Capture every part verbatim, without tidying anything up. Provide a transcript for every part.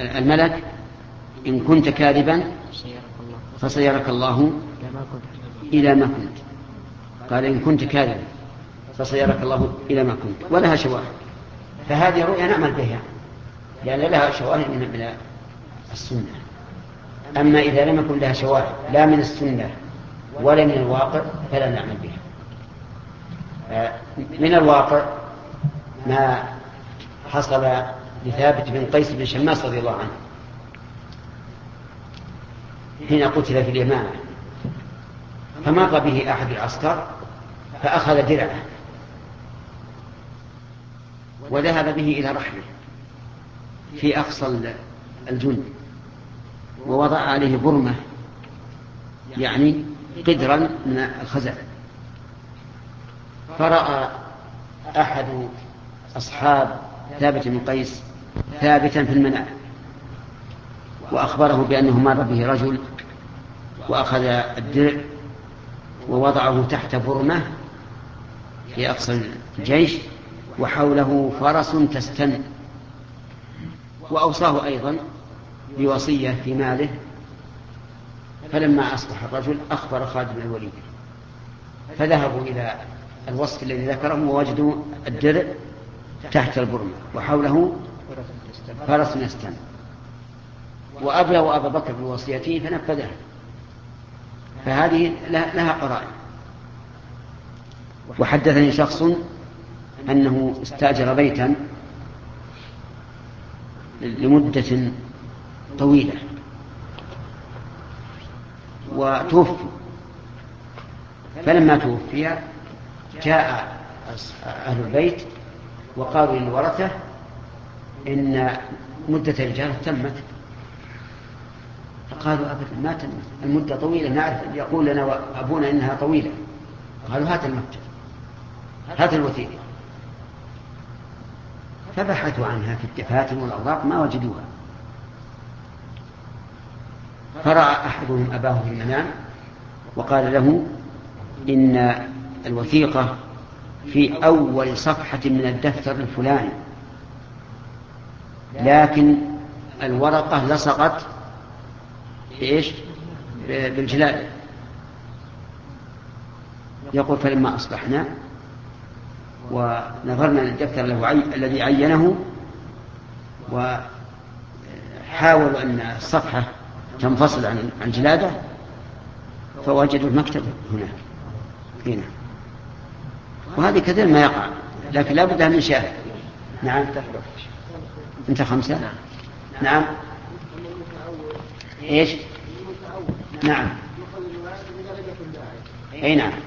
الملك إن كنت كاذبا فسيرك الله إلى ما كنت. قال إن كنت كاذبا فسيرك الله إلى ما كنت، ولها شواهد. فهذه رؤيا نعمل بها لأن يعني لها شواهد من السنة. أما إذا لم يكن لها شواهد لا من السنة ولا من الواقع فلا نعمل بها. من الواقع ما حصل لثابت بن قيس بن شماس رضي الله عنه حين قتل في اليمامة، فمر به أحد العسكر فأخذ درعه وذهب به إلى رحله في أقصى الجند ووضع عليه برمة يعني قدرا من الخزف. فرأى أحد أصحاب ثابت بن قيس ثابتا في المنام وأخبره بأنه مر به رجل وأخذ الدرع ووضعه تحت برمة في أقصى الجيش وحوله فرس تستن، وأوصاه أيضا بوصية في ماله. فلما أصبح الرجل أخبر خالد بن الوليد، فذهبوا إلى الوصف الذي ذكره ووجدوا الدرع تحت البرمة وحوله فرس يستن، وأبلغوا أبا بكر بوصيته فنفذها. فهذه لها قرائن. وحدثني شخص أنه استأجر بيتا لمدة طويلة وتوفي، فلما توفي جاء أهل البيت وقالوا للورثة إن مدة الإجارة تمت. فقالوا أبدا ما تمت، المدة طويلة، نعرف يقول لنا أبونا إنها طويلة. قالوا هات المكتب، هات الوثيقة. فبحثوا عنها في الدفاتر والأوراق ما وجدوها. فرأى أحدهم أباه في المنام وقال له إن الوثيقة في أول صفحة من الدفتر الفلاني، لكن الورقة لصقت بإيش؟ بالجلاد. يقول فلما أصبحنا ونظرنا للدفتر الذي عينه وحاولوا أن الصفحة تنفصل عن الجلادة فوجدوا المكتب هنا هنا. وهذه كثير ما يقع، لكن لا بد من شاهد. نعم انت خمسة. نعم, نعم. ايش؟ نعم اي نعم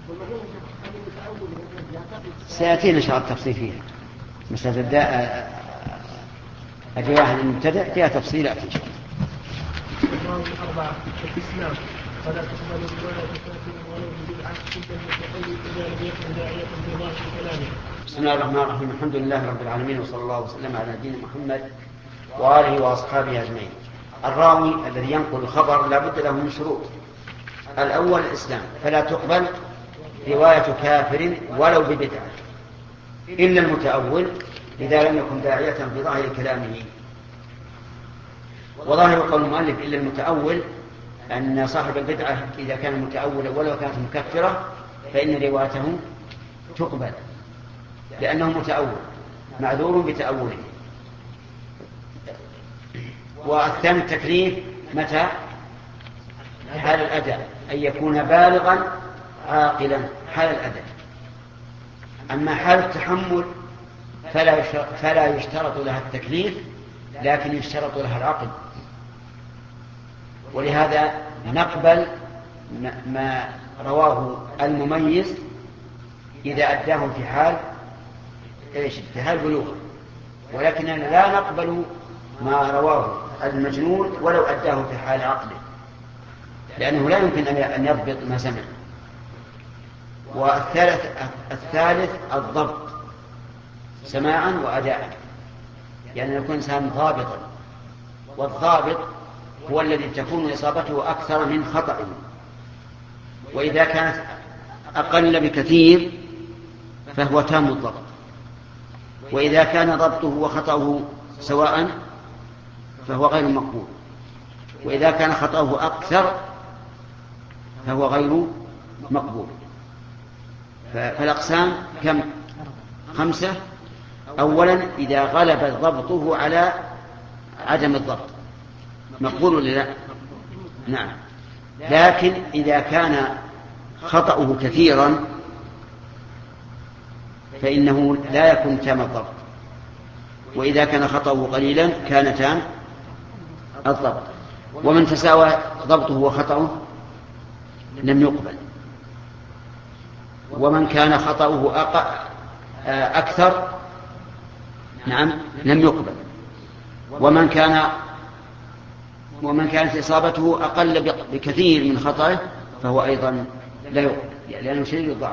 سيأتينا إن شاء الله التفصيل فيها. مسألة الداء الرواية المبتدأ فيها تفصيلات إن شاء الله. أربعة الإسلام فلا تقبل الرواية كافر ولو بدعة سد المتقلد إذا لم يكن داعية في ظاهر كلامه. بسم الله الرحمن الرحيم. الحمد لله رب العالمين وصلى الله وسلم على نبينا محمد وآله وأصحابه أجمعين. الراوي الذي ينقل الخبر لا بد له من شروط. الأول الإسلام، فلا تقبل رواية كافر ولو ببدعة إلا المتأول إذا لم يكن داعية في ظاهر كلامه. وظاهر قول المؤلف إلا المتأول أن صاحب البدعة إذا كان متأولا ولو كانت مكفرة فإن روايته تقبل لأنه متأول معذور بتأوله. والثاني التكليف متى؟ حال الأداء، أن يكون بالغا عاقلا حال الأداء. أما حال التحمل فلا يشترط لها التكليف لكن يشترط لها العقل. ولهذا نقبل ما رواه المميز إذا أداه في حال إيش؟ في حال بلوغ، ولكننا لا نقبل ما رواه المجنون ولو أداه في حال عقله لأنه لا يمكن أن يضبط ما سمع. والثالث الثالث الضبط سماعا وأداء، يعني يكون إنسان ضابطا، والضابط هو الذي تكون إصابته أكثر من خطأه. وإذا كانت أقل بكثير فهو تام الضبط، وإذا كان ضبطه وخطأه سواء فهو غير مقبول، وإذا كان خطأه أكثر فهو غير مقبول. فالأقسام كم؟ خمسة. أولا إذا غلب ضبطه على عدم الضبط مقبول ولا لا؟ نعم. لكن إذا كان خطأه كثيرا فإنه لا يكون تام الضبط، وإذا كان خطأه قليلا كان تام الضبط. ومن تساوى ضبطه وخطأه لم يقبل، ومن كان خطأه أكثر نعم لم يقبل، ومن كان ومن كانت إصابته أقل بكثير من خطأه فهو أيضا لا يقبل لأنه شديد الضعف.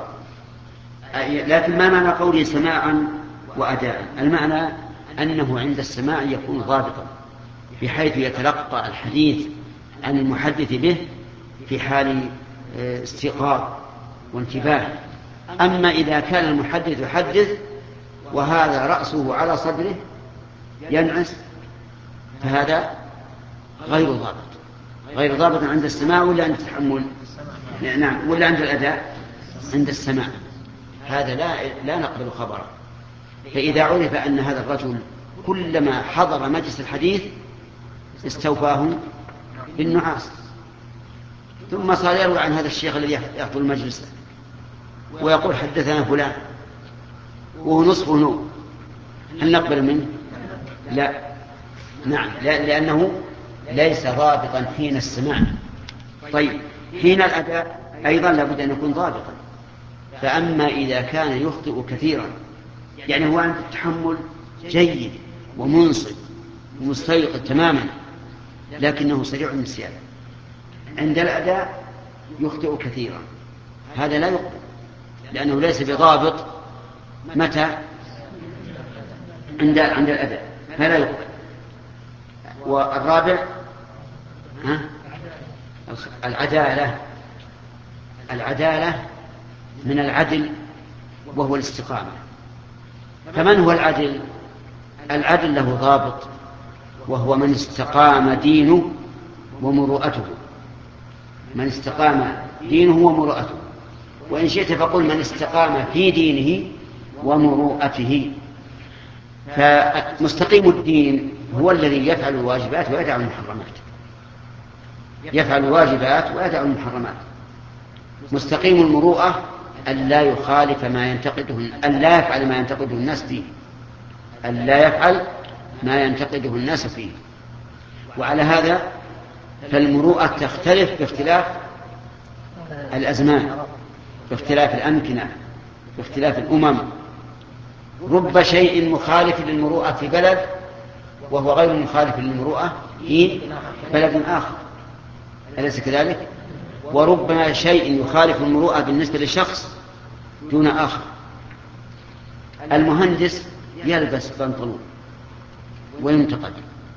لكن ما معنى قوله سماعا وأداء؟ المعنى أنه عند السماع يكون ضابطا بحيث يتلقى الحديث عن المحدث به في حال استيقاظ وانتباه. أما إذا كان المحدث يحدث وهذا رأسه على صدره ينعس فهذا غير ضابط، غير ضابط عند السماع ولا عند التحمل؟ نعم، ولا عند الأداء؟ عند السماع. هذا لا لا نقبل خبره. فإذا عرف أن هذا الرجل كلما حضر مجلس الحديث استوفاه بالنعاس ثم صار يروي عن هذا الشيخ الذي يحضر المجلس ويقول حدثنا فلان وهو نصفه نوم، هل نقبل منه؟ لا. نعم، لأنه ليس ضابطا حين السماع. طيب حين الأداء أيضا لابد أن يكون ضابطا. فأما إذا كان يخطئ كثيرا، يعني هو عند التحمل جيد ومنصف ومستيقظ تماما لكنه سريع النسيان، عند الأداء يخطئ كثيرا، هذا لا يقبل لأنه ليس بضابط متى؟ عند عند الأداء فلا يقبل. والرابع ها؟ العدالة. العدالة من العدل وهو الاستقامة. فمن هو العدل؟ العدل له ضابط وهو من استقام دينه ومروءته. من استقام دينه ومروءته، وإن شئت فقل من استقام في دينه ومروءته. فمستقيم الدين هو الذي يفعل الواجبات ويدع المحرمات، يفعل الواجبات ويدع المحرمات. مستقيم المروءة أن لا يخالف ما ينتقده، أن لا يفعل ما ينتقده الناس فيه، أن لا يفعل ما ينتقده الناس فيه. وعلى هذا فالمروءة تختلف باختلاف الأزمان، باختلاف الأمكنة، باختلاف الأمم. رب شيء مخالف للمروءة في بلد وهو غير مخالف للمروءة في بلد آخر، أليس كذلك؟ وربما شيء يخالف المروءة بالنسبة لشخص دون آخر. المهندس يلبس بنطلون وينتقد،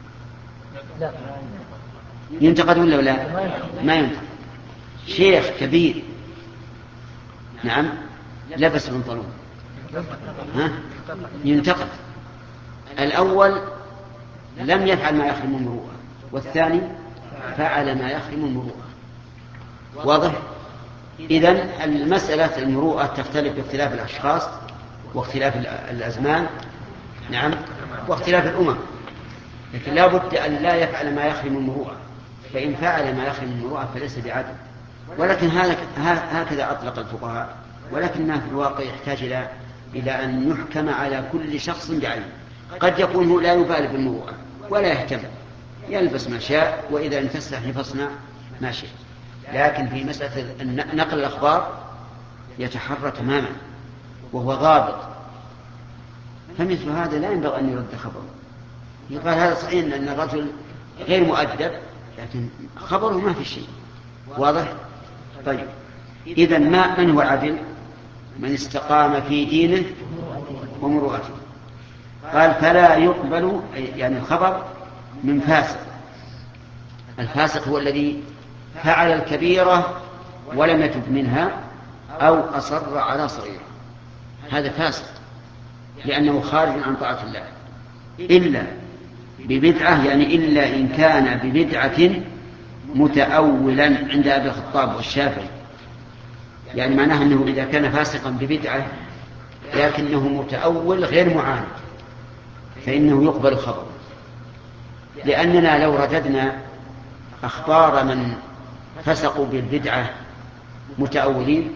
ينتقد ولا لا؟ ما ينتقد. شيخ كبير نعم لبس بنطلون ها؟ ينتقد. الأول لم يفعل ما يحرم المروءة، والثاني فعل ما يحرم المروءة. واضح؟ إذن المسألة المروءة تختلف باختلاف الأشخاص واختلاف الأزمان نعم واختلاف الأمم، لكن لا بد أن لا يفعل ما يحرم المروءة، فإن فعل ما يحرم المروءة فليس بعدل. ولكن هكذا أطلق الفقهاء، ولكنها في الواقع يحتاج إلى إلى أن يحكم على كل شخص بعينه. قد يكون هو لا يبالي بالمروءة ولا يهتم، يلبس ما شاء وإذا انفسح فاصنع ما شاء، لكن في مسألة نقل الأخبار يتحرى تماما وهو ضابط، فمثل هذا لا ينبغي أن يرد خبره. يقال هذا صحيح أن الرجل غير مؤدب لكن خبره ما في شيء. واضح؟ طيب إذن ما من هو العدل؟ من استقام في دينه ومروءته. قال فلا يقبل يعني الخبر من فاسق. الفاسق هو الذي فعل الكبيرة ولم يتب منها أو أصر على صغيرة، هذا فاسق لأنه خارج عن طاعة الله، إلا ببدعة يعني إلا إن كان ببدعة متأولا عند أبي الخطاب والشافعي، يعني معناه أنه إذا كان فاسقا ببدعة لكنه متأول غير معاند فإنه يقبل خبره، لأننا لو رددنا أخبار من فسقوا بالبدعة متأولين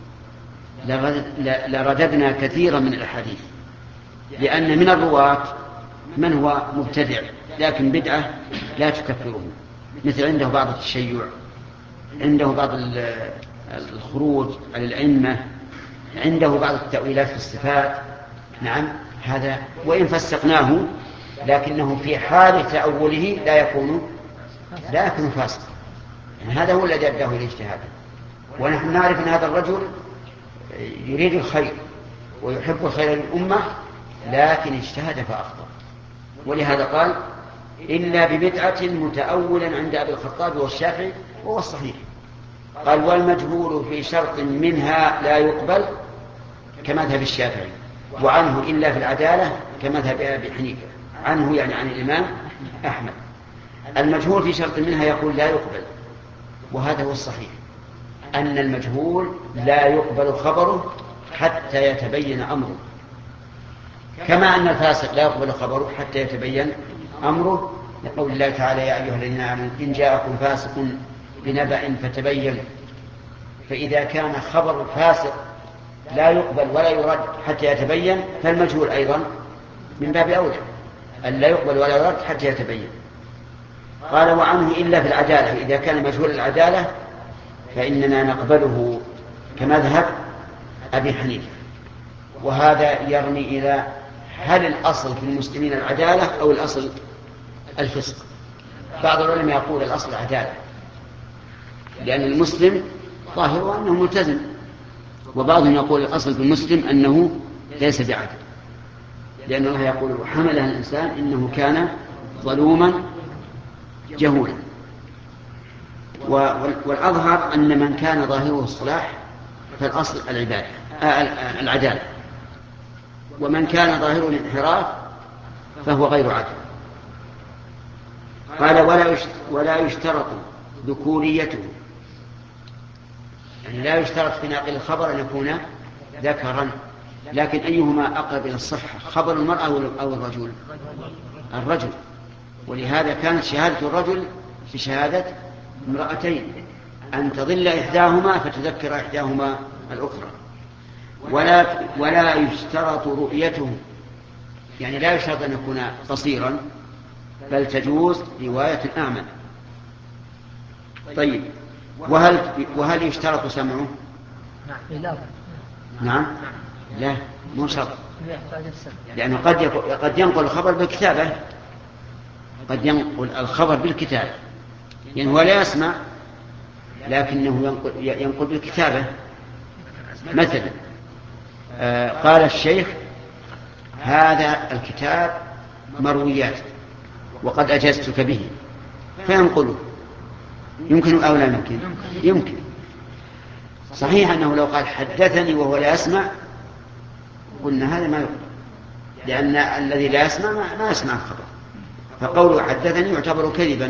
لرددنا كثيرا من الأحاديث، لأن من الرواة من هو مبتدع لكن بدعة لا تكفره، مثل عنده بعض التشيع، عنده بعض الخروج على الأئمة، عنده بعض التأويلات في الصفات. نعم، هذا وإن فسقناه لكنه في حال تأوله لا يكون لا يكون فاسقا، يعني هذا هو الذي أداه إلى اجتهاده. ونحن نعرف أن هذا الرجل يريد الخير ويحب الخير للأمة لكن اجتهد فأخطأ، ولهذا قال إلا ببدعة متأولا عند أبي الخطاب والشافعي، وهو الصحيح. قال والمجهول في شرط منها لا يقبل كمذهب الشافعي، وعنه إلا في العدالة كمذهب أبي حنيفة، عنه يعني عن الإمام أحمد. المجهول في شرط منها يقول لا يقبل، وهذا هو الصحيح، أن المجهول لا يقبل خبره حتى يتبين أمره، كما أن الفاسق لا يقبل خبره حتى يتبين أمره، لقول الله تعالى يا أيها الذين آمنوا إن جاءكم فاسق بنبأ فتبين. فإذا كان خبر الفاسق لا يقبل ولا يرد حتى يتبين، فالمجهول أيضا من باب أولى أن لا يقبل ولا يرد حتى يتبين. قال وعنه إلا في العدالة، إذا كان مجهول العدالة فإننا نقبله كمذهب أبي حنيفة. وهذا يرمي إلى هل الأصل في المسلمين العدالة أو الأصل الفسق؟ بعض العلماء يقول الأصل العدالة، لأن المسلم ظاهره أنه ملتزم، وبعضهم يقول الأصل في المسلم أنه ليس بعدل، لأن الله يقول وحملها الإنسان إنه كان ظلوما جهولا. والأظهر أن من كان ظاهره الصلاح فالأصل العبادة العدالة، ومن كان ظاهره الانحراف فهو غير عدل. قال ولا ولا يشترط ذكوريته، يعني لا يشترط في ناقل الخبر أن يكون ذكرا، لكن أيهما أقرب إلى الصحة، خبر المرأة أو الرجل؟ الرجل، ولهذا كانت شهادة الرجل في شهادة امرأتين، أن تضل إحداهما فتذكر إحداهما الأخرى. ولا ولا يشترط رؤيته، يعني لا يشترط أن يكون بصيرا، بل تجوز رواية الأعمى. طيب، وهل وهل يشترط سمعه؟ نعم، لا مو شرط، لأنه قد قد ينقل الخبر بالكتابة، قد ينقل الخبر بالكتابة، يعني هو لا يسمع لكنه ينقل, ينقل بالكتابة. مثلا آه قال الشيخ هذا الكتاب مرويات وقد أجزتك به، فينقله، يمكن أو لا يمكن؟ يمكن. صحيح أنه لو قال حدثني وهو لا يسمع قلنا هذا ما يقبل، لأن الذي لا يسمع ما يسمع الخبر، فقوله حدثني يعتبر كذبا.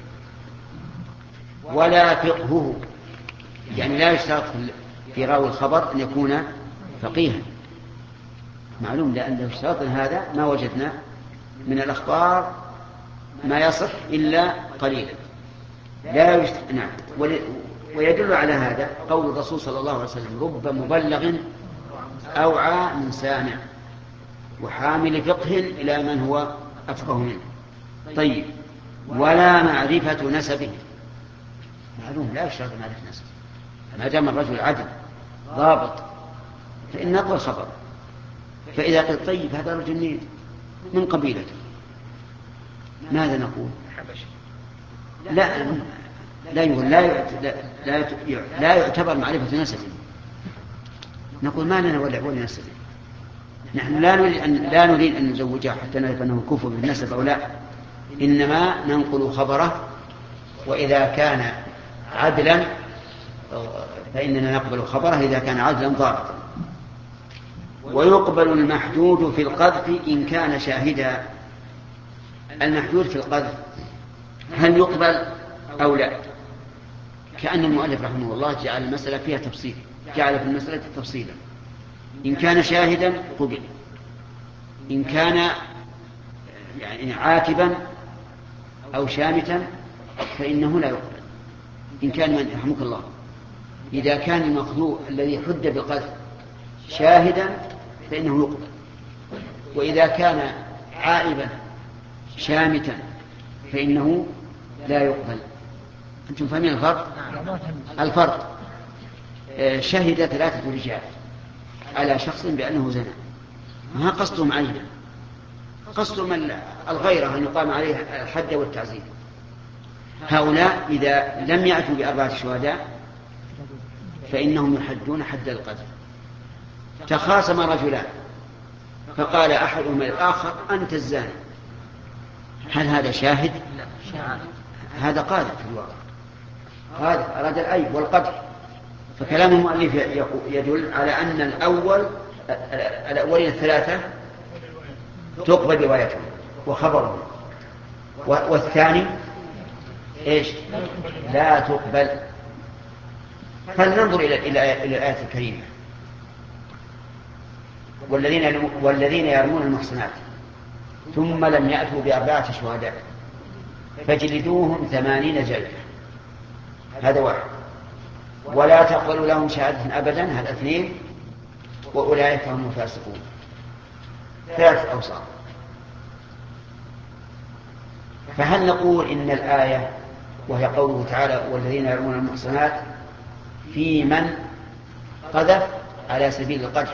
ولا فقهه، يعني لا يشترط في راوي الخبر أن يكون فقيها، معلوم، لأن لو اشترط هذا ما وجدنا من الأخبار ما يصح إلا قليلا. لا يشت... نعم. ويدل على هذا قول الرسول صلى الله عليه وسلم رب مبلغ أوعى من سامع وحامل فقه إلى من هو أفقه منه. طيب، ولا معرفة نسبه، معلوم لا يشترط معرفة نسبه، ما دام الرجل عدل ضابط فإن نقل خبر. فإذا قلت طيب هذا رجل من قبيلته ماذا نقول؟ لا لا يقول لا لا لا يعتبر معرفة نسبه، نقول ما لنا ولا ولا نسبه، نحن لا نريد أن لا نريد أن نزوجه حتى نعرف أنه كفر بالنسب أو لا، إنما ننقل خبره، وإذا كان عدلا فإننا نقبل خبره إذا كان عدلا ضابطا. ويقبل المحدود في القذف إن كان شاهدا، المحدود في القذف هل يقبل أو لا؟ كأن المؤلف رحمه الله جعل المسألة فيها تفصيل، جعل في المسألة تفصيلا. إن كان شاهدا قبل، إن كان يعني عاتبا أو شامتا فإنه لا يقبل. إن كان من يرحمك الله إذا كان المخلوق الذي حد بالقذف شاهدا فإنه يقبل، وإذا كان عائبا شامتا فإنه لا يقبل. أنتم فاهمين الفرق؟ الفرق شهد ثلاثة رجال على شخص بأنه زنى، ما قصدهم عينا، قصدهم الغيرة أن يقام عليه الحد والتعزير. هؤلاء إذا لم يأتوا بأربعة شهداء فإنهم يحدون حد القذف. تخاصم رجلان فقال أحدهما الآخر أنت الزاني، هل هذا شاهد؟ هذا قاذف في الواقع، قاذف أراد العيب والقدح. فكلام المؤلف يدل على أن الأول الأولين الثلاثة تقبل روايته وخبره، والثاني إيش؟ لا تقبل. فلننظر إلى إلى الآية الكريمة: والذين والذين يرمون المحصنات ثم لم يأتوا بأربعة شهداء فاجلدوهم ثمانين جلدة. هذا واحد. ولا تقبلوا لهم شهادة أبدا، هذا اثنين. وأولئك هم الفاسقون. ثلاث أوصاف. فهل نقول إن الآية وهي قوله تعالى والذين يرمون المحصنات في من قذف على سبيل القذف،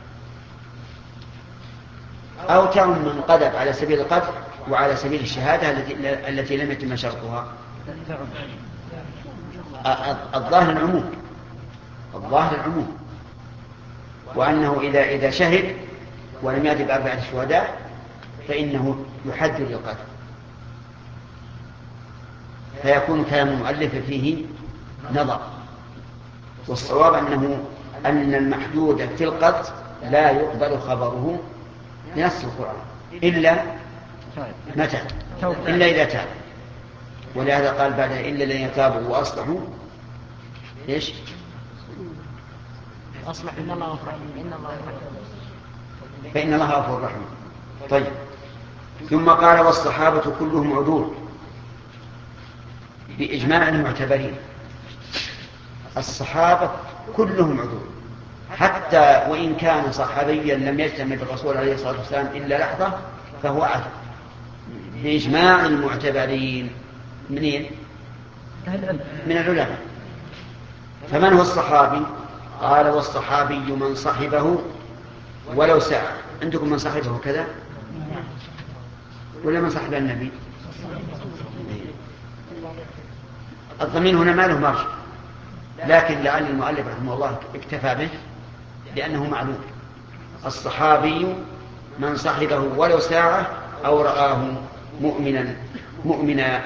أو تعم من قذف على سبيل القذف وعلى سبيل الشهادة التي التي لم يتم شرطها؟ الظاهر العموم، الظاهر العموم، وأنه إذا إذا شهد ولم يأتي بأربعة شهداء فإنه يحد للقذف. فيكون كلام المؤلف فيه نظر، والصواب أنه أن المحدود في القذف لا يقبل خبره بنص القرآن إلا متى؟ إلا إذا تاب. ولهذا قال بعدها إلا الذين تابوا وأصلحوا إيش؟ أصلح إن الله غفور رحيم. فإن الله غفور رحيم. طيب، ثم قال والصحابة كلهم عدول بإجماع المعتبرين. الصحابة كلهم عدول، حتى وإن كان صحابيا لم يجتمع بالرسول عليه الصلاة والسلام إلا لحظة فهو عدل بإجماع المعتبرين. منين؟ من العلماء. فمن هو الصحابي؟ قال والصحابي من صحبه ولو ساعة. عندكم من صحبه كذا ولا من صحب النبي؟ الضمير هنا ما له مرجع، لكن لعل المؤلف رحمه الله اكتفى به لأنه معلوم. الصحابي من صحبه ولو ساعة أو رآه مؤمنا مؤمنا.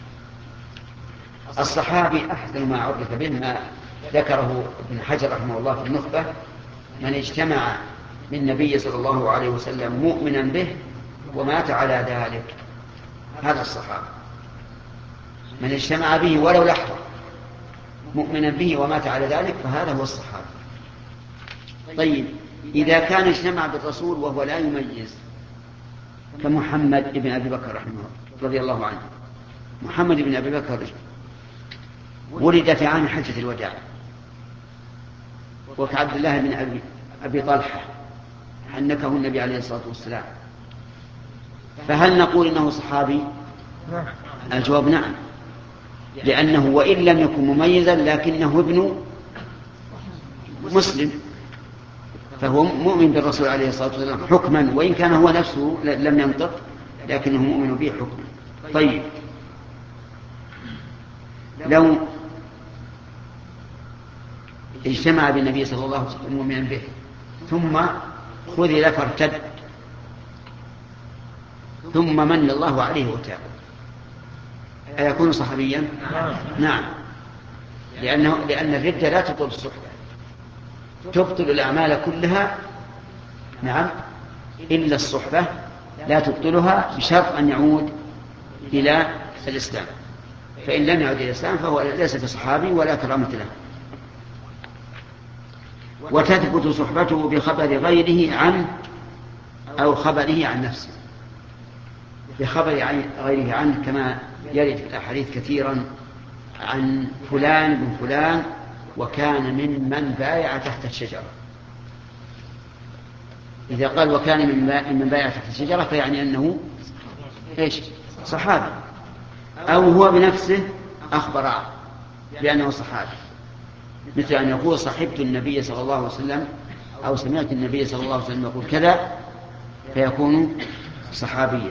الصحابي أحسن ما عرف به ما ذكره ابن حجر رحمه الله في النخبة: من اجتمع بالنبي صلى الله عليه وسلم مؤمنا به ومات على ذلك، هذا الصحابي. من اجتمع به ولو لحظة مؤمنا به ومات على ذلك فهذا هو الصحابي. طيب، إذا كان اجتمع بالرسول وهو لا يميز كمحمد بن أبي بكر رحمه الله رضي الله عنه. محمد بن أبي بكر ولد في عام حجة الوداع، وكعبد الله بن أبي, أبي طلحة حنكه النبي عليه الصلاة والسلام. فهل نقول إنه صحابي؟ الجواب نعم، لأنه وإن لم يكن مميزا لكنه ابن مسلم، فهو مؤمن بالرسول عليه الصلاة والسلام حكما، وإن كان هو نفسه لم ينطق لكنه مؤمن به حكما. طيب، لو اجتمع بالنبي صلى الله عليه وسلم مؤمنا به ثم خذل فارتد ثم من الله عليه وتاب، أيكون صحابيا؟ نعم، لأنه لأن الردة لا تبطل الصحبة، تبطل الأعمال كلها، نعم، إلا الصحبة لا تبطلها بشرط أن يعود إلى الإسلام، فإن لم يعد إلى الإسلام فهو ليس بصحابي ولا كرامة له. وتثبت صحبته بخبر غيره عنه أو خبره عن نفسه. بخبر غيره عنه كما يرد في الأحاديث كثيرا عن فلان بن فلان وكان من من بايع تحت الشجرة. إذا قال وكان من من بايع تحت الشجرة فيعني أنه إيش؟ صحابي، أو هو بنفسه أخبر بأنه صحابي، مثل أن يقول صحبت النبي صلى الله عليه وسلم أو سمعت النبي صلى الله عليه وسلم يقول كذا فيكون صحابيا.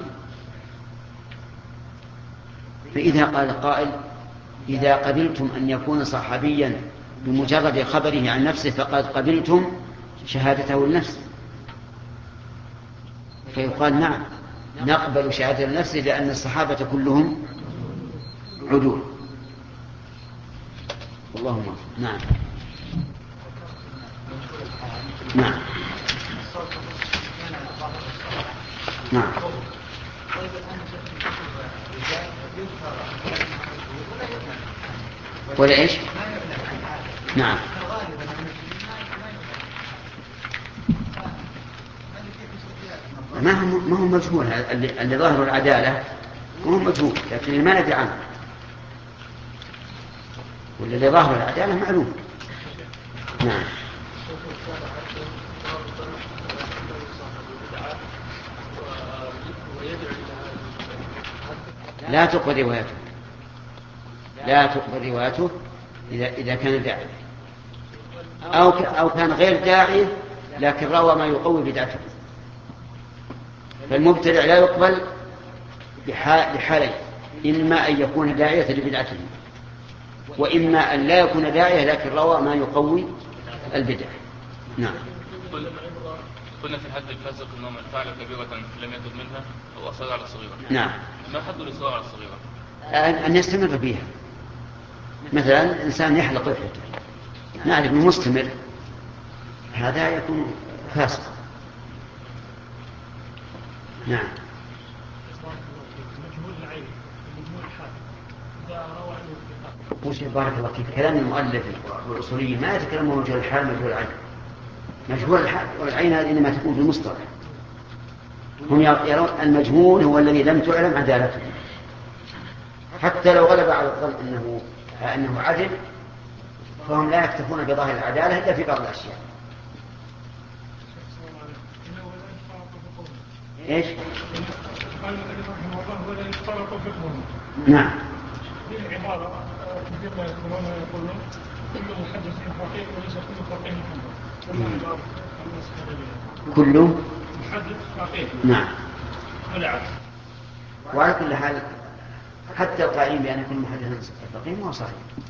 فإذا قال قائل إذا قبلتم أن يكون صحابيا بمجرد خبره عن نفسه فقد قبلتم شهادته لنفسه، فيقال نعم نقبل شهادة لنفسه لأن الصحابة كلهم عدول. اللهم نعم نعم نعم ولا إيش؟ نعم ما هو ما هو مجهول، اللي, اللي ظاهر العدالة ما هو مجهول، لكن ما ندري عنه، واللي ظاهر العدالة معلوم. نعم لا تقبل روايته، لا تقبل روايته إذا إذا كان داعي أو أو كان غير داعي لكن روى ما يقوي بدعته. فالمبتدع لا يقبل بحالين، إما أن يكون داعية لبدعته وإما أن لا يكون داعية لكن روى ما يقوي البدع. نعم. قلنا في الحد الفاسق أنه من فعل كبيرة لم يتب منها أو أصر على الصغيرة. نعم. ما حد الإصرار على الصغيرة؟ أن يستمر فيها. مثلا إنسان يحلق لحيته نعرف أنه مستمر، هذا يكون فاسق. نعم. وش بارك الله فيك كلام المؤلف والأصوليين ما يتكلمون مجهول الحال مجهول العين. مجهول الحال والعين هذه إنما تكون في المصطلح. هم يرون المجهول هو الذي لم تعلم عدالته، حتى لو غلب على الظن أنه أنه عدل فهم لا يكتفون بظاهر العدالة إلا في بعض الأشياء. إيش؟ قال رحمه الله ولا يشترط فقهه. نعم. هذه العبارة كثير ما يذكرون ويقولون كل محدث فقيه وليس كل فقيه محدث. كل محدث فقيه. نعم. ولا عكس. وعلى كل حال حتى القائلين بأن كل محدث فقيه ما هو صحيح.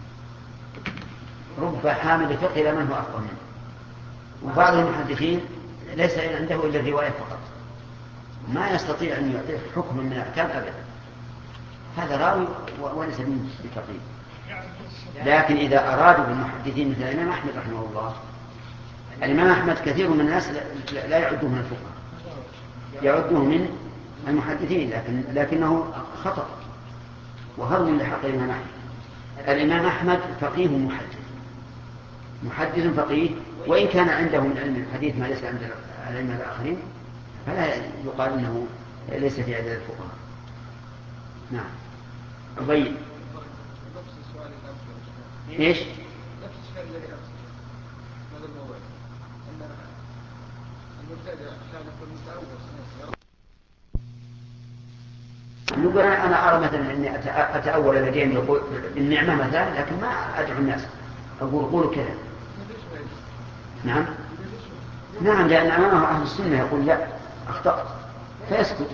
رب حامل فقه إلى من هو أفقه منه، وبعض المحدثين ليس عنده إلا الرواية فقط، ما يستطيع أن يعطيه حكم من الأحكام أبدا، هذا راوي وليس منه بفقيه. لكن إذا أرادوا بالمحدثين مثل الإمام أحمد رحمه الله، الإمام أحمد كثير من الناس لا يعدوه من الفقهاء، يعدوه من المحدثين، لكن لكنه خطأ وهرم لحق الإمام أحمد. الإمام أحمد فقيه محدث، محدث فقيه، وإن كان عنده من علم الحديث ما ليس عند العلم الآخرين فلا يقال أنه ليس في عدد الفقهاء. نعم. أبين إيش؟ نقول أنا أرى مثلا أني أتأول لديهم يقول النعمة مثلا، لكن ما أدعو الناس أقول قولوا كذا. نعم نعم لأن أمامه أهل السنة يقول لا أخطأت فيسكت،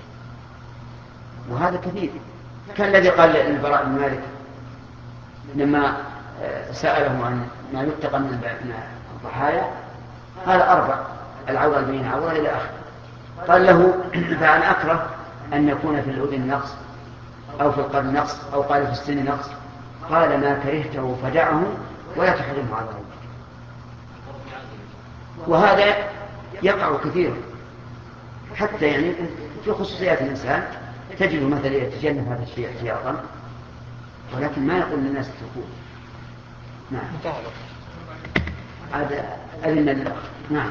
وهذا كثير. كالذي قال للبراء بن مالك لما سأله عن ما يتقى من الضحايا قال أربع: العورة البين عورة إلى آخر. قال له: فأنا أكره أن يكون في الأذن نقص أو في القرن نقص أو قال في السن نقص. قال: ما كرهته فدعه ولا تحرمه على الله. وهذا يقع كثيرا حتى يعني في خصوصيات الإنسان تجد مثلا يتجنب هذا الشيء احتياطا ولكن ما يقول للناس اتركوه. نعم هذا أذن لله. نعم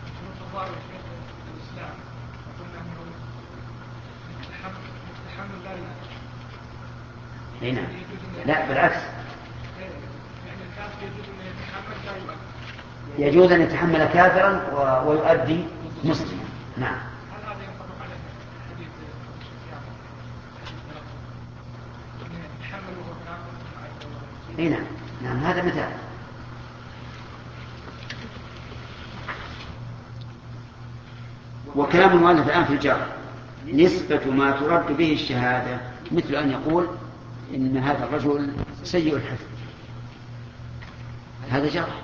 هنا لا بالعكس يجوز أن يتحمل كافرا ويؤدي مسلما. نعم هنا نعم هذا مثال. وكلام المؤلف الآن في الجرح نسبة ما ترد به الشهادة مثل أن يقول إن هذا الرجل سيء الحفظ، هذا جرح.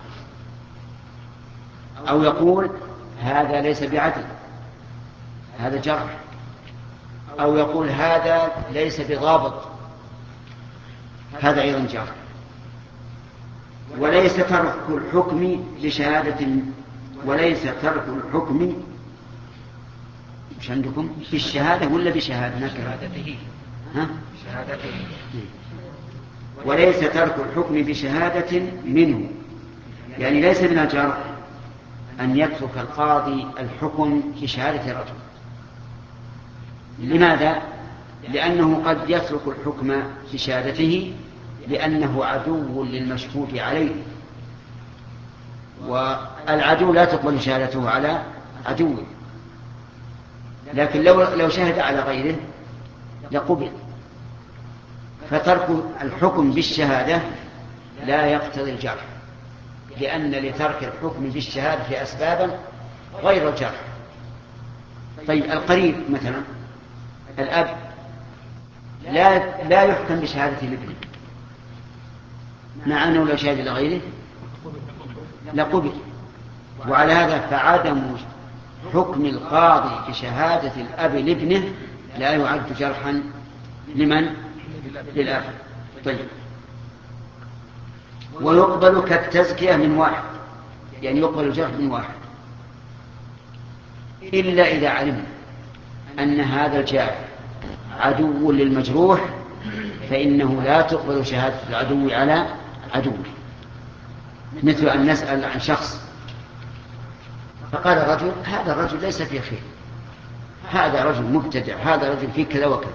أو يقول هذا ليس بعدل، هذا جرح. أو يقول هذا ليس بضابط، هذا أيضا جرح. وليس ترك الحكم بشهادة وليس ترك الحكم مش عندكم بالشهادة ولا بشهادة شهادته ها؟ شهادته وليس ترك الحكم بشهادة منه، يعني ليس من الجرح أن يترك القاضي الحكم بشهادة رجل. لماذا؟ لأنه قد يترك الحكم بشهادته لأنه عدو للمشهود عليه، والعدو لا تقبل شهادته على عدوه. لكن لو لو شهد على غيره لقبل. فترك الحكم بالشهادة لا يقتضي الجرح، لأن لترك الحكم بالشهادة أسبابا غير الجرح. طيب القريب مثلا الأب لا لا يحكم بشهادة الابن، مع أنه لو شهد لغيره لقبل. وعلى هذا فعدم حكم القاضي بشهادة الأب لابنه لا يعد جرحا لمن؟ للأب. طيب ويقبل كالتزكية من واحد، يعني يقبل الجرح من واحد إلا إذا علمنا أن هذا الجارح عدو للمجروح فإنه لا تقبل شهادة العدو على عدو. مثل أن نسأل عن شخص فقال الرجل هذا الرجل ليس فيه خير، هذا رجل مبتدع، هذا رجل فيه كذا وكذا،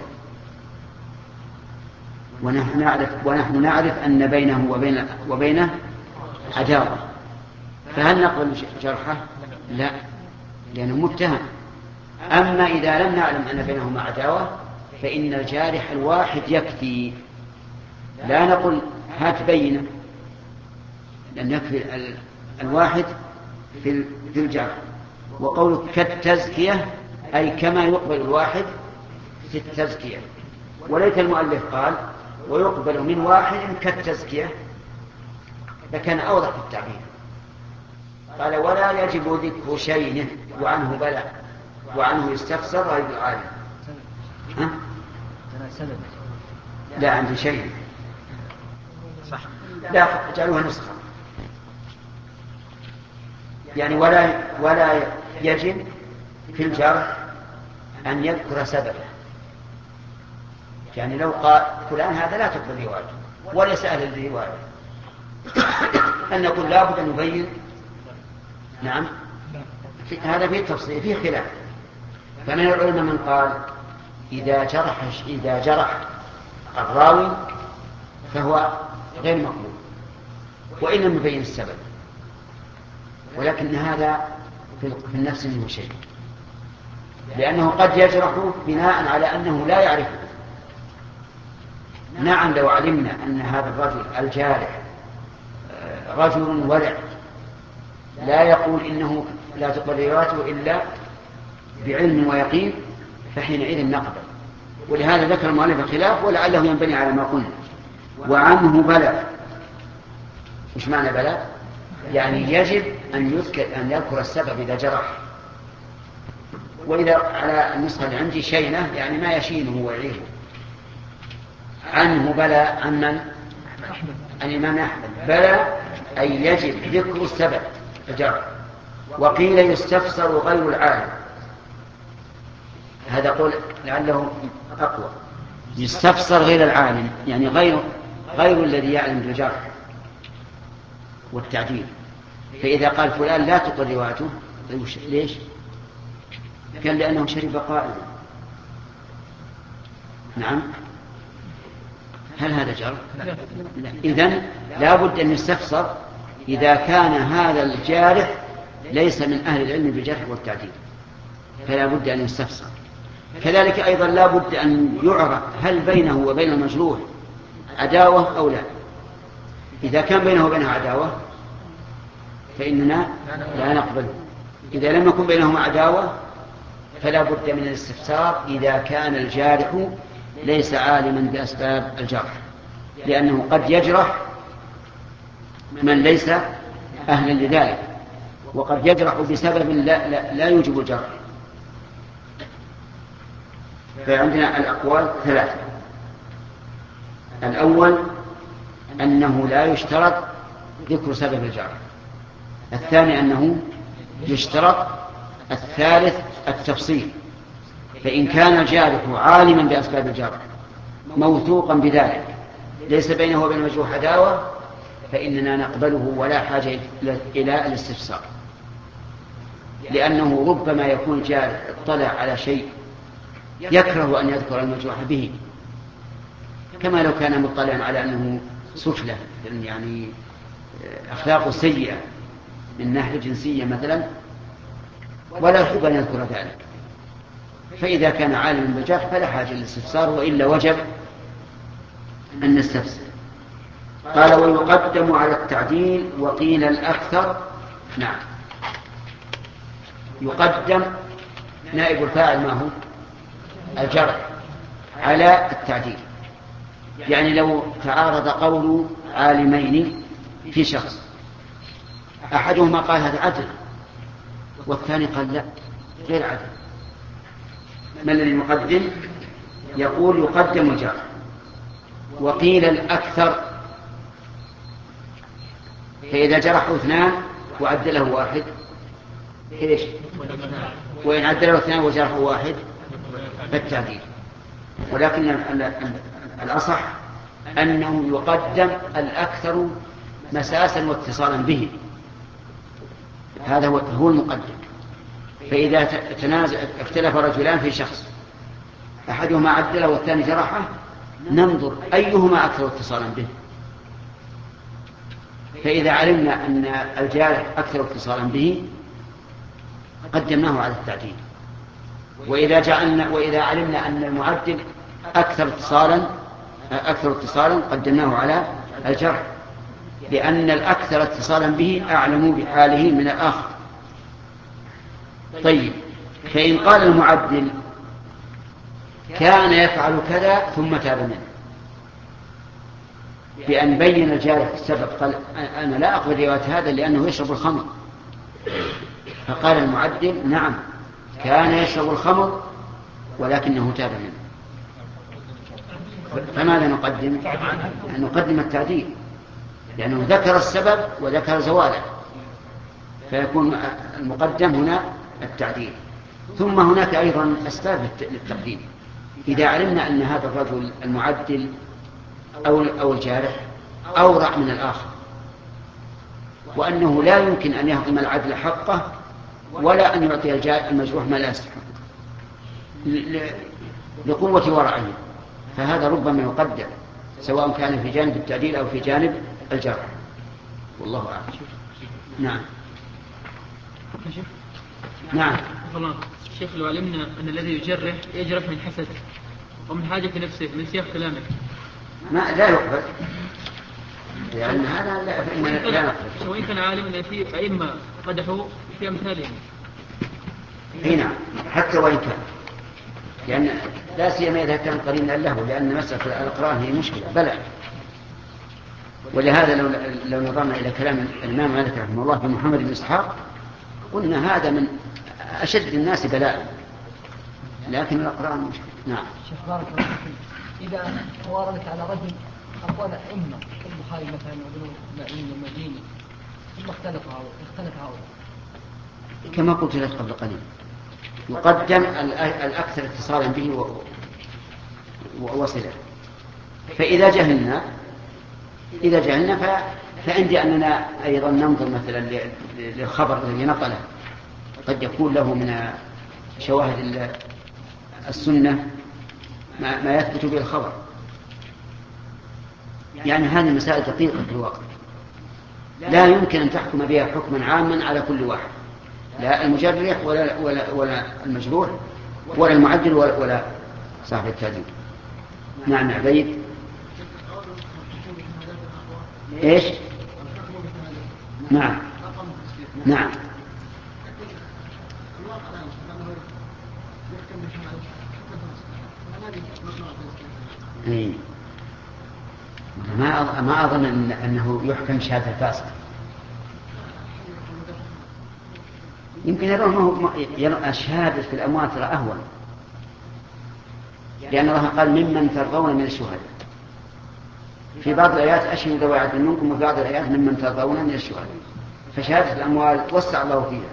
ونحن نعرف, ونحن نعرف أن بينه وبين وبينه عداوة، فهل نقبل جرحه؟ لا، لأنه متهم. أما إذا لم نعلم أن بينهما عداوة فإن الجارح الواحد يكفي، لا نقول هات بينه، لأن يكفي الواحد في الجرح. وقولك كالتزكية أي كما يقبل الواحد في التزكية. وليت المؤلف قال ويقبل من واحد كالتزكية، لكان أوضح في التعبير. قال ولا يجب ذكر شيء وعنه بلى وعنه يستفسر غير العالم. ها؟ لا عندي شيء صح. لا اجعلوها نسخة، يعني ولا ولا يجب في الجرح أن يذكر سببه. يعني لو قال فلان هذا لا تقبل روايته وليس أهل الرواية، أن نقول لا بد أن نبين. نعم هذا فيه تفصيل فيه خلاف. فمن العلماء من قال إذا جرح إذا جرح الراوي فهو غير مقبول وإن لم يبين السبب، ولكن هذا في النفس منه شيء، لأنه قد يجرح بناء على أنه لا يعرفه. نعم لو علمنا أن هذا الرجل الجارح رجل ورع لا يقول إنه لا تقبل روايته إلا بعلم ويقين فحينئذ نقبل. ولهذا ذكر المؤلف الخلاف ولعله ينبني على ما قلنا. وعنه بلى، مش معنى بلى؟ يعني يجب أن يذكر أن يذكر السبب إذا جرح. وإذا على النسخة اللي عندي شينة يعني ما يشينه ويعيبه. عنه بلى عن من؟ الإمام أحمد. بلى أي يجب ذكر السبب الجرح. وقيل يستفسر غير العالم، هذا قول لعله أقوى. يستفسر غير العالم، يعني غير غير الذي يعلم بالجرح والتعديل. فإذا قال فلان لا تقل روايته، ليش؟ قال لأنه شرب قائلا. نعم. هل هذا جرح؟ لا. إذن لا بد أن يستفسر إذا كان هذا الجارح ليس من أهل العلم بالجرح والتعديل، فلا بد أن يستفسر. كذلك أيضا لا بد أن يعرف هل بينه وبين المجروح عداوة أو لا. إذا كان بينه وبينه عداوة فإننا لا نقبله. إذا لم يكن بينهما عداوة فلا بد من الاستفسار إذا كان الجارح ليس عالما بأسباب الجرح، لأنه قد يجرح من ليس أهلا لذلك، وقد يجرح بسبب لا, لا, لا يوجب الجرح. فعندنا الأقوال ثلاثة. الأول أنه لا يشترط ذكر سبب الجرح، الثاني أنه يشترط، الثالث التفصيل. فإن كان الجارح عالما بأسباب الجرح موثوقا بذلك ليس بينه وبين المجروح عداوة فإننا نقبله ولا حاجة إلى الاستفسار، لأنه ربما يكون الجارح اطلع على شيء يكره أن يذكر المجروح به، كما لو كان مطلعا على أنه سفلة، يعني أخلاق سيئة من ناحية جنسية مثلا، ولا يحب أن يذكر ذلك. فإذا كان عالما بالجرح فلا حاجة للاستفسار، وإلا وجب أن نستفسر. قال ويقدم على التعديل وقيل الأكثر. نعم، يقدم نائب الفاعل ما هو الجرح على التعديل. يعني لو تعارض قول عالمين في شخص، أحدهما قال هذا عدل والثاني قال لا غير عدل، ما الذي يقدم؟ يقول يقدم الجرح. وقيل الأكثر، فإذا جرحه اثنان وعدله واحد إيش؟ وإن عدله اثنان وجرحه واحد فالتعديل. ولكن الأصح أنه يقدم الأكثر مساسا واتصالا به، هذا هو المقدم. فإذا تنازع اختلف رجلان في شخص، أحدهما عدله والثاني جرحه، ننظر أيهما أكثر اتصالا به. فإذا علمنا أن الجارح أكثر اتصالا به قدمناه على التعديل، وإذا جعلنا وإذا علمنا أن المعدل أكثر اتصالا أكثر اتصالا قدمناه على الجرح، لأن الأكثر اتصالا به أعلم بحاله من الآخر. طيب، فإن قال المعدل كان يفعل كذا ثم تاب منه، بأن بين الجارح السبب، قال أنا لا أقبل رواية هذا لأنه يشرب الخمر، فقال المعدل نعم كان يشرب الخمر ولكنه تاب منه، فماذا نقدم؟ نقدم التعديل، لأنه ذكر السبب وذكر زواله، فيكون المقدم هنا التعديل. ثم هناك أيضا أسباب للتقديم. إذا علمنا أن هذا الرجل المعدل أو أو الجارح أورع من الآخر، وأنه لا يمكن أن يهضم العدل حقه ولا أن يعطي المجروح ما لا يستحق لقوة ورعه، فهذا ربما يقدم سواء كان في جانب التعديل أو في جانب الجرح، والله أعلم. نعم نعم. الشيخ لو علمنا أن الذي يجرح يجرح من حسد ومن حاجة في نفسه من سياق كلامك ما لا يقبل، لأن هذا لا فإننا لا نقبل. وإن كان عالم أن في أئمة قدحوا في أمثالهم. هنا حتى وإن كان، لأن لا سيما إذا كان قرينا له، لأن مسألة الإقرار هي مشكلة بلى. ولهذا لو لو نظرنا إلى كلام الإمام مالك رحمه الله في محمد بن إسحاق قلنا هذا من أشد الناس بلاء، لكن الإقرار مشكلة. نعم. شيخ بارك الله فيك، إذا واردت على رجل أقوال أئمة البخاري مثلا وابن معين والمديني ثم اختلف اختلف هؤلاء، كما قلت لك قبل قليل، يقدم الأكثر اتصالا به وصلة. فإذا جهلنا إذا جهلنا ف... فعندي أننا أيضا ننظر مثلا للخبر الذي نقله، قد يكون له من شواهد السنة ما, ما يثبت به الخبر. يعني هذه المسائل دقيقة في الواقع، لا يمكن أن تحكم بها حكما عاما على كل واحد، لا المجرح ولا, ولا, ولا المجروح ولا المعدل ولا, ولا صاحب التعديل. نعم عبيد. إيش؟ نعم نعم إيه. ما ما أظن إن أنه يحكم شهادة الفاسق. يمكن يرونه الشهادة في الأموات ترى أهون، لأن الله قال ممن ترضون من الشهداء. في بعض الآيات أشهدوا ذوي عدل منكم، وفي بعض الآيات ممن ترضون من الشهداء. فشهادة الأموال وسع الله فيها.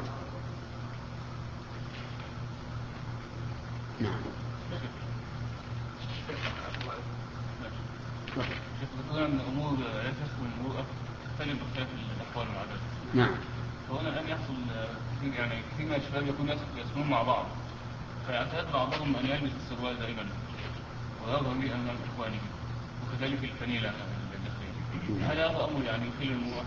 نعم. ذكرنا أن الأمور لا تخلو من المروءة تختلف باختلاف الأحوال والعادات. نعم. فهنا الآن يحصل كثير يعني كثير من الشباب يكون يسكنون مع بعض، فيعتاد بعضهم أن يلبس السروال دائما ويظهر به أمام إخوانه، وكذلك الفنيلة الداخلية. هل هذا أمر يعني يخل المروءة؟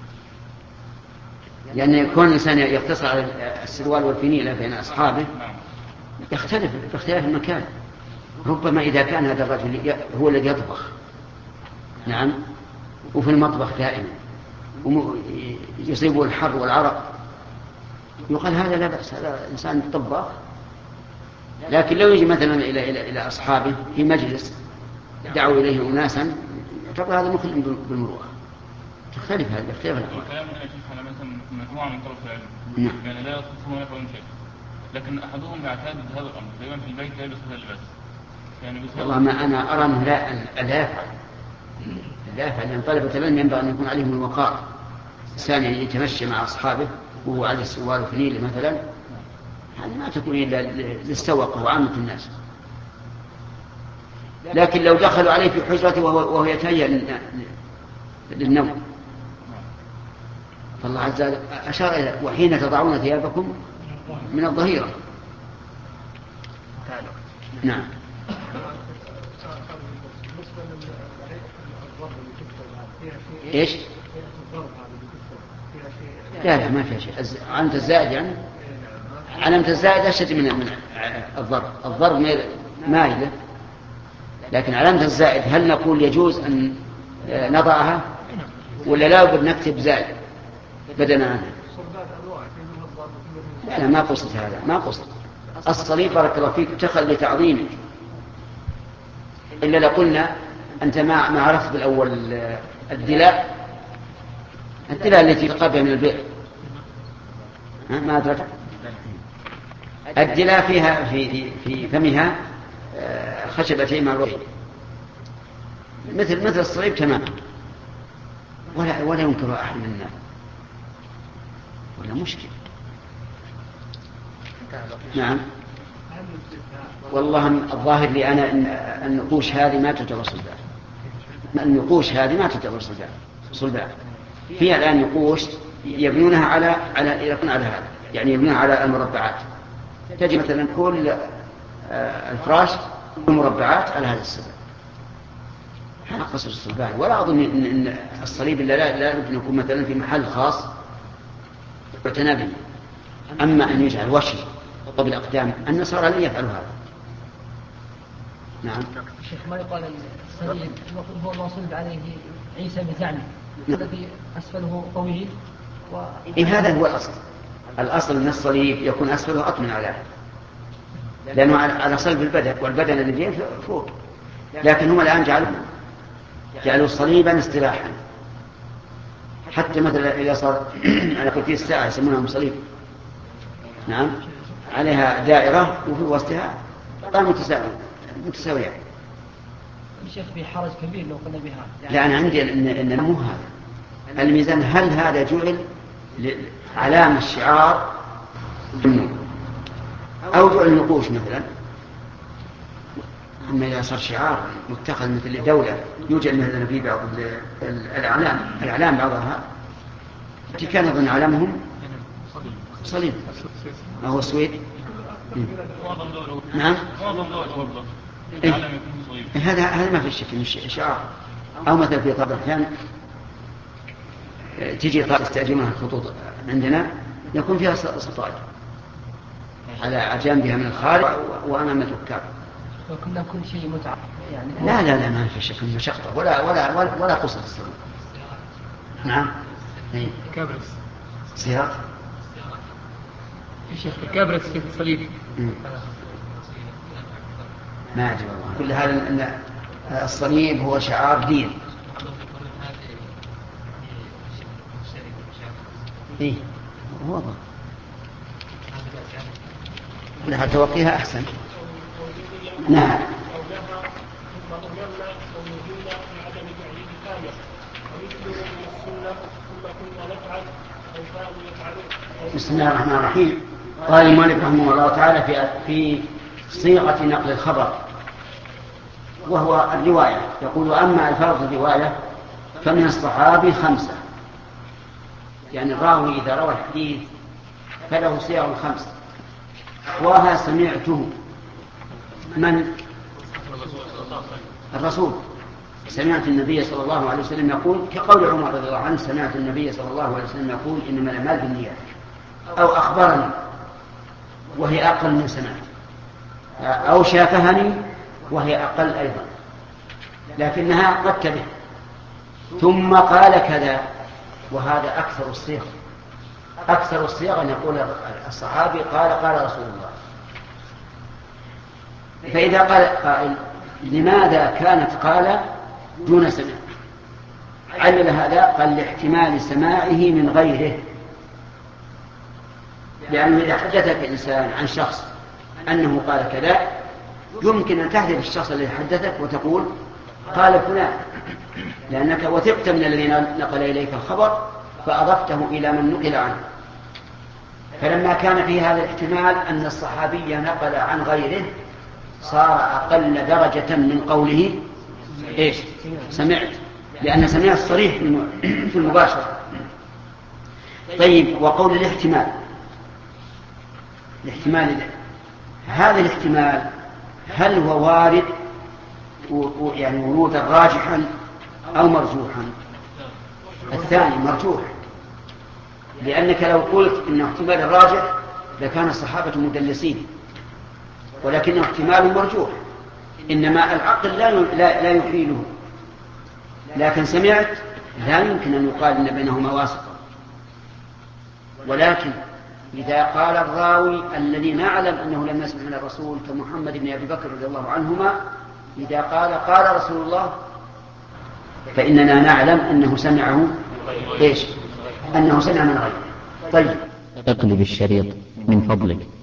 يعني يكون الإنسان يقتصر على السروال والفنيلة بين أصحابه يختلف باختلاف المكان. ربما إذا كان هذا الرجل هو الذي يطبخ، نعم، وفي المطبخ دائما يصيبه الحر والعرق، يقال هذا لا بأس، هذا إنسان طباخ. لكن لو يجي مثلا إلى إلى إلى أصحابه في مجلس دعوا إليه أناسا، يعتبر هذا مخل بالمروءة. تختلف هذا اختلاف الأحوال. الكلام هنا يشوف على مثلا مجموعة من طرف العلم، نعم. يعني لا يخصهم ولا يفعلون شيء، لكن أحدهم يعتاد هذا الأمر دائما في البيت لا يلبس هذا اللباس. يعني والله ما أنا أرى أنه لا لا يفعل لا يفعل لأن طلبة العلم ينبغي أن يكون عليهم الوقار. إنسان يتمشى مع أصحابه وهو على السوار وفنيل مثلا، هذه ما تكون إلا للسوق وعامة الناس. لكن لو دخلوا عليه في حجرته وهو, وهو يتهيأ للنوم، فالله عز وجل أشار إلى وحين تضعون ثيابكم من الظهيرة. نعم. إيش؟ لا لا ما فيها شيء. علامة الزائد يعني علامة الزائد أشد من من الضرب. الضرب مائلة، لكن علامة الزائد هل نقول يجوز أن نضعها ولا لا بد نكتب زائد بدنا عنها؟ لا لا ما قصد هذا، ما قصد. الصليب بارك الله فيك اتخذ لتعظيمك، إلا لقلنا أنت ما ما عرفت بالأول الدلاء الدلاء التي تقابل من البئر، ما أدرك الدلاء فيها في في فمها خشبتين معروفين مثل مثل الصليب تماما، ولا ولا ينكر أحد منا، ولا مشكلة. نعم. والله الظاهر لي أنا أن النقوش هذه ما تعتبر صلبان. النقوش هذه ما تعتبر صلبان. صلبان فيها الآن نقوش يبنونها على على يكون على هذا، يعني يبنونها على المربعات. تجي مثلا كل الفراش مربعات على هذا السبب. هذا قصر الصلبان. ولا أظن أن الصليب إلا لا لا يمكن يكون مثلا في محل خاص يعتنى به. أما أن يجعل وشي قبل الأقدام النصارى لن يفعلوا هذا. نعم. الشيخ ما يقال الصليب هو ما صلب عليه عيسى بزعمه الذي أسفله طويل و... إيه هذا هو الأصل. الأصل أن الصليب يكون أسفله أطمن على، لأنه على صلب البدن، والبدن الذي فوق. لكن هم الآن جعلوا جعلوا صليبا استراحا، حتى مثلا إذا صار على كرسي الساعة يسمونها صليب، نعم، عليها دائرة وفي وسطها قطعة متساوية. الشيخ في حرج كبير لو قلنا بها. لا أنا عندي إن إن مو هذا الميزان. هل هذا جعل علامة الشعار أو جعل النقوش مثلا؟ أما إذا صار شعار متخذ مثل الدولة يوجد مثلا في بعض الأعلام الأعلام بعضها التي كان أظن علمهم صليب ما هو السويد. نعم هذا هذا ما في شك من شعار. أو مثلا في طبع كان تجي تستأجرها الخطوط عندنا يكون فيها سطائر على جانبها من الخارج وأمام الركاب. وكنا كل شيء متعة يعني. لا لا لا ما في شك من مشقة ولا ولا ولا, ولا قصة السلام. نعم. كابرس. سيارة. الشيخ كابرس في الصليب. ما أدري والله. كل هذا أن الصليب هو شعار دين. إيه هو ضر. لها توقيها أحسن. نعم. بسم الله الرحمن الرحيم. قال المؤلف رحمه الله تعالى في في صيغة نقل الخبر وهو الرواية. يقول أما ألفاظ الرواية فمن الصحابي خمسة، يعني الراوي إذا روى الحديث فله صيغ خمسة. وها سمعته من الرسول، سمعت النبي صلى الله عليه وسلم يقول كقول عمر رضي الله عنه سمعت النبي صلى الله عليه وسلم يقول إنما الأعمال بالنيات، أو أخبرني وهي أقل من سمعت، أو شافهني وهي أقل أيضا لكنها قد تبه، ثم قال كذا، وهذا أكثر الصيغ. أكثر الصيغ أن يقول الصحابي قال قال رسول الله. فإذا قال قائل لماذا كانت قال دون سمع؟ علل هذا قال لاحتمال سماعه من غيره، لأنه إذا حدثك إنسان عن شخص أنه قال كذا يمكن أن تحدث الشخص الذي حدثك وتقول قال فلان، لأنك وثقت من الذي نقل إليك الخبر فأضفته إلى من نقل عنه. فلما كان في هذا الاحتمال أن الصحابي نقل عن غيره صار أقل درجة من قوله إيش؟ سمعت، لأن سمعت صريح في المباشرة. طيب، وقول الاحتمال، الاحتمال هذا الاحتمال هل هو وارد يعني ورودا راجحا أو مرجوحا؟ الثاني مرجوح، لأنك لو قلت إن احتمال الراجح لكان الصحابة مدلسين، ولكنه احتمال مرجوح، إنما العقل لا لا يحيله. لكن سمعت لا يمكن أن يقال إن بينهما واسطة. ولكن إذا قال الراوي الذي نعلم أنه لم يسمع من الرسول كمحمد بن أبي بكر رضي الله عنهما، إذا قال قال رسول الله فإننا نعلم أنه سمعه إيش؟ أنه سمع من غيره. طيب، اقلب الشريط من فضلك.